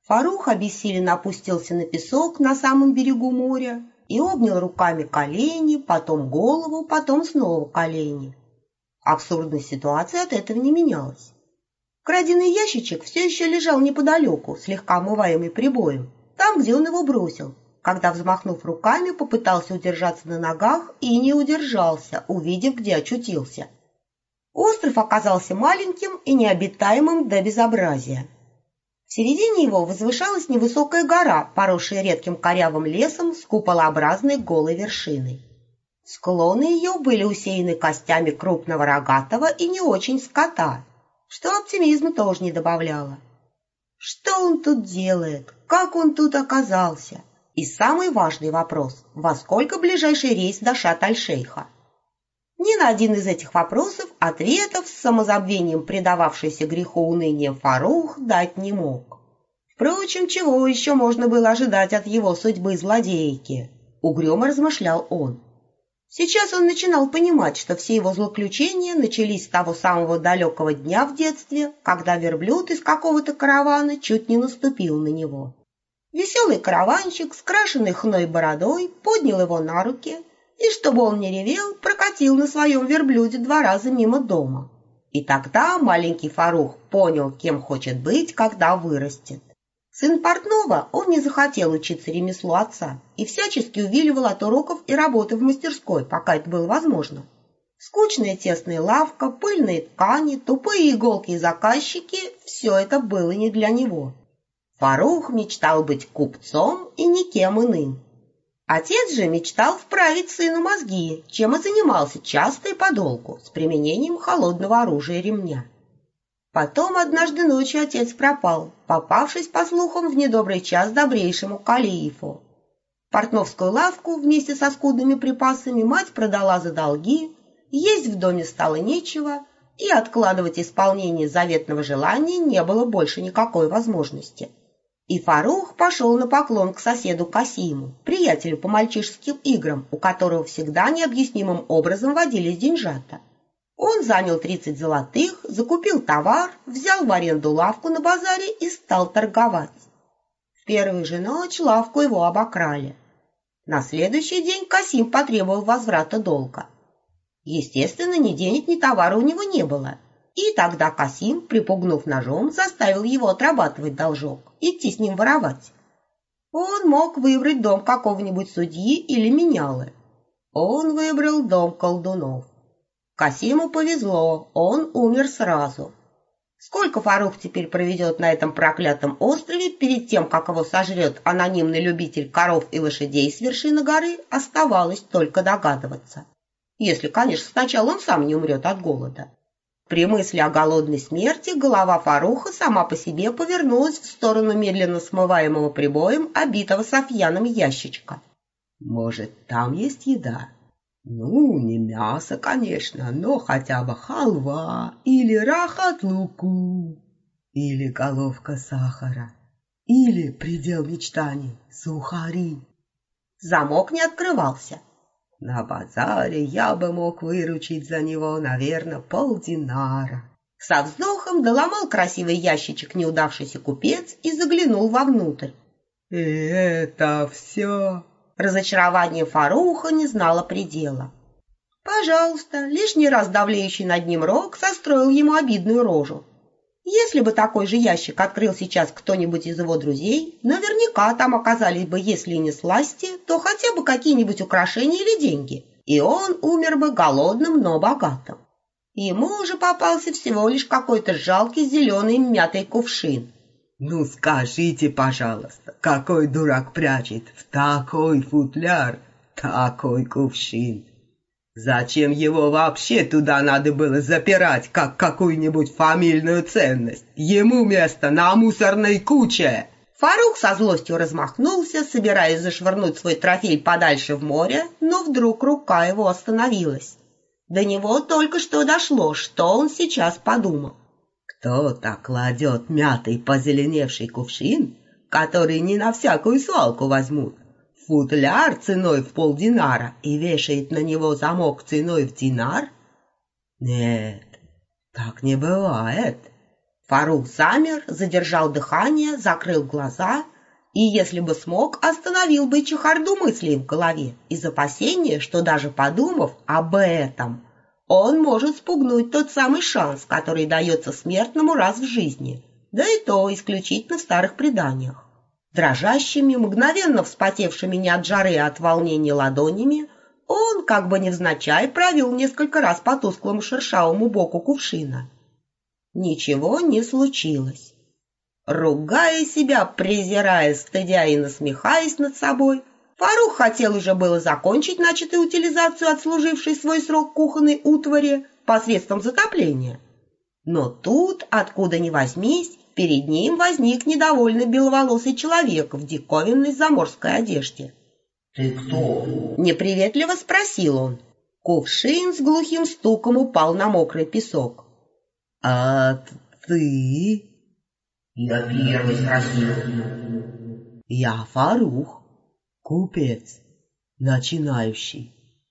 Фарух обессиленно опустился на песок на самом берегу моря и обнял руками колени, потом голову, потом снова колени. Абсурдность ситуации от этого не менялась. Краденый ящичек все еще лежал неподалеку, слегка омываемый прибоем, там, где он его бросил, когда, взмахнув руками, попытался удержаться на ногах и не удержался, увидев, где очутился. Остров оказался маленьким и необитаемым до безобразия. В середине его возвышалась невысокая гора, поросшая редким корявым лесом с куполообразной голой вершиной. Склоны ее были усеяны костями крупного рогатого и не очень скота, что оптимизма тоже не добавляло. Что он тут делает? Как он тут оказался? И самый важный вопрос – во сколько ближайший рейс до Шарм-эль-Шейха? Ни на один из этих вопросов ответов с самозабвением предававшийся греху уныния Фарух дать не мог. Впрочем, чего еще можно было ожидать от его судьбы злодейки? Угрюмо размышлял он. Сейчас он начинал понимать, что все его злоключения начались с того самого далекого дня в детстве, когда верблюд из какого-то каравана чуть не наступил на него. Веселый караванщик, скрашенный хной бородой, поднял его на руки и, чтобы он не ревел, прокатил на своем верблюде 2 раза мимо дома. И тогда маленький Фарух понял, кем хочет быть, когда вырастет. Сын портного, он не захотел учиться ремеслу отца и всячески увиливал от уроков и работы в мастерской, пока это было возможно. Скучная тесная лавка, пыльные ткани, тупые иголки и заказчики – все это было не для него. Фарух мечтал быть купцом и никем иным. Отец же мечтал вправить сыну мозги, чем и занимался часто и подолгу, с применением холодного оружия ремня. Потом однажды ночью отец пропал, попавшись, по слухам, в недобрый час добрейшему калифу. Портновскую лавку вместе со скудными припасами мать продала за долги, есть в доме стало нечего, и откладывать исполнение заветного желания не было больше никакой возможности. И Фарух пошел на поклон к соседу Касиму, приятелю по мальчишеским играм, у которого всегда необъяснимым образом водились деньжата. Он занял 30 золотых, закупил товар, взял в аренду лавку на базаре и стал торговать. В первую же ночь лавку его обокрали. На следующий день Касим потребовал возврата долга. Естественно, ни денег, ни товара у него не было. И тогда Касим, припугнув ножом, заставил его отрабатывать должок, идти с ним воровать. Он мог выбрать дом какого-нибудь судьи или менялы. Он выбрал дом колдунов. Касиму повезло, он умер сразу. Сколько Фарух теперь проведет на этом проклятом острове перед тем, как его сожрет анонимный любитель коров и лошадей с вершины горы, оставалось только догадываться. Если, конечно, сначала он сам не умрет от голода. При мысли о голодной смерти голова Фаруха сама по себе повернулась в сторону медленно смываемого прибоем, обитого софьяном ящичка. Может, там есть еда? Ну, не мясо, конечно, но хотя бы халва или рахат луку, или головка сахара, или предел мечтаний сухари. Замок не открывался. На базаре я бы мог выручить за него, наверное, полдинара. Со вздохом доломал красивый ящичек неудавшийся купец и заглянул вовнутрь. И это все? Разочарование Фаруха не знало предела. Пожалуйста, лишний раз давлеющий над ним рог состроил ему обидную рожу. Если бы такой же ящик открыл сейчас кто-нибудь из его друзей, наверняка там оказались бы, если не сласти, то хотя бы какие-нибудь украшения или деньги, и он умер бы голодным, но богатым. Ему уже попался всего лишь какой-то жалкий зеленый мятый кувшин. Ну скажите, пожалуйста, какой дурак прячет в такой футляр такой кувшин? Зачем его вообще туда надо было запирать, как какую-нибудь фамильную ценность? Ему место на мусорной куче. Фарух со злостью размахнулся, собираясь зашвырнуть свой трофей подальше в море, но вдруг рука его остановилась. До него только что дошло, что он сейчас подумал. Кто-то кладет мятый позеленевший кувшин, который не на всякую свалку возьмут, футляр ценой в полдинара и вешает на него замок ценой в динар? Нет, так не бывает. Фарух замер, задержал дыхание, закрыл глаза и, если бы смог, остановил бы чехарду мыслей в голове из опасения, что даже подумав об этом, он может спугнуть тот самый шанс, который дается смертному раз в жизни, да и то исключительно в старых преданиях. Дрожащими, мгновенно вспотевшими не от жары, а от волнения ладонями, он, как бы невзначай, провел несколько раз по тусклому шершавому боку кувшина. Ничего не случилось. Ругая себя, презирая, стыдя и насмехаясь над собой, Фарух хотел уже было закончить начатую утилизацию отслужившей свой срок кухонной утвари посредством затопления. Но тут, откуда ни возьмись, перед ним возник недовольный беловолосый человек в диковинной заморской одежде. «Ты кто?» — неприветливо спросил он. Кувшин с глухим стуком упал на мокрый песок. «А ты?» «Я первый спросил». «Я Фарух, купец, начинающий».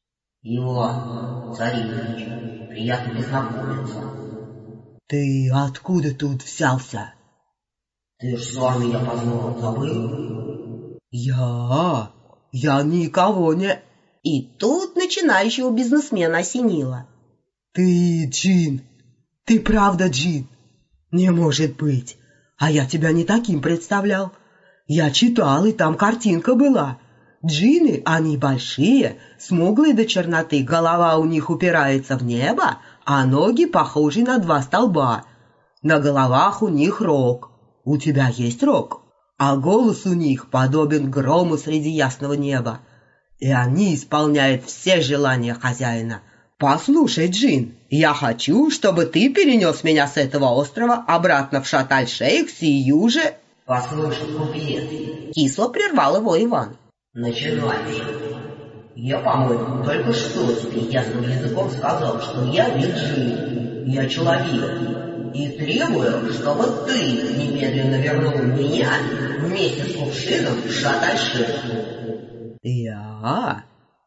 «Иван Царевич, приятно познакомиться». «Ты откуда тут взялся?» «Ты ж сам меня позвал, забыл?» Я никого не...» И тут начинающего бизнесмена осенило. «Ты джин? Ты правда джин? Не может быть! А я тебя не таким представлял. Я читал, и там картинка была. Джинны, они большие, смуглые до черноты, голова у них упирается в небо, а ноги похожи на два столба. На головах у них рог. У тебя есть рог? А голос у них подобен грому среди ясного неба. И они исполняют все желания хозяина. Послушай, джин, я хочу, чтобы ты перенес меня с этого острова обратно в Шат-аль-Шейх сию же...» «Послушай, купец», — кисло прервал его Иван. «Начинающий. Я, по-моему, только что тебе ясным языком сказал, что я не джин, я человек, и требую, чтобы ты немедленно вернул меня вместе с кувшином в Шат-аль-Шейх». «Я?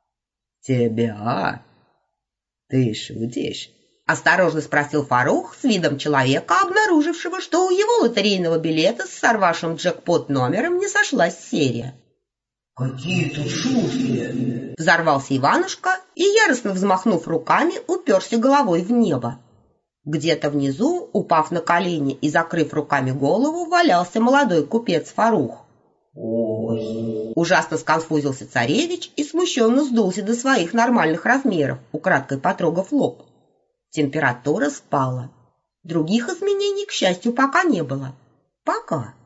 Тебя? Ты шутишь?» — осторожно спросил Фарух с видом человека, обнаружившего, что у его лотерейного билета с сорвавшим джекпот номером не сошлась серия. «Какие тут шутки!» — взорвался Иванушка и, яростно взмахнув руками, уперся головой в небо. Где-то внизу, упав на колени и закрыв руками голову, валялся молодой купец Фарух. «Ой!» — ужасно сконфузился царевич и смущенно сдулся до своих нормальных размеров, украдкой потрогав лоб. Температура спала. Других изменений, к счастью, пока не было. Пока.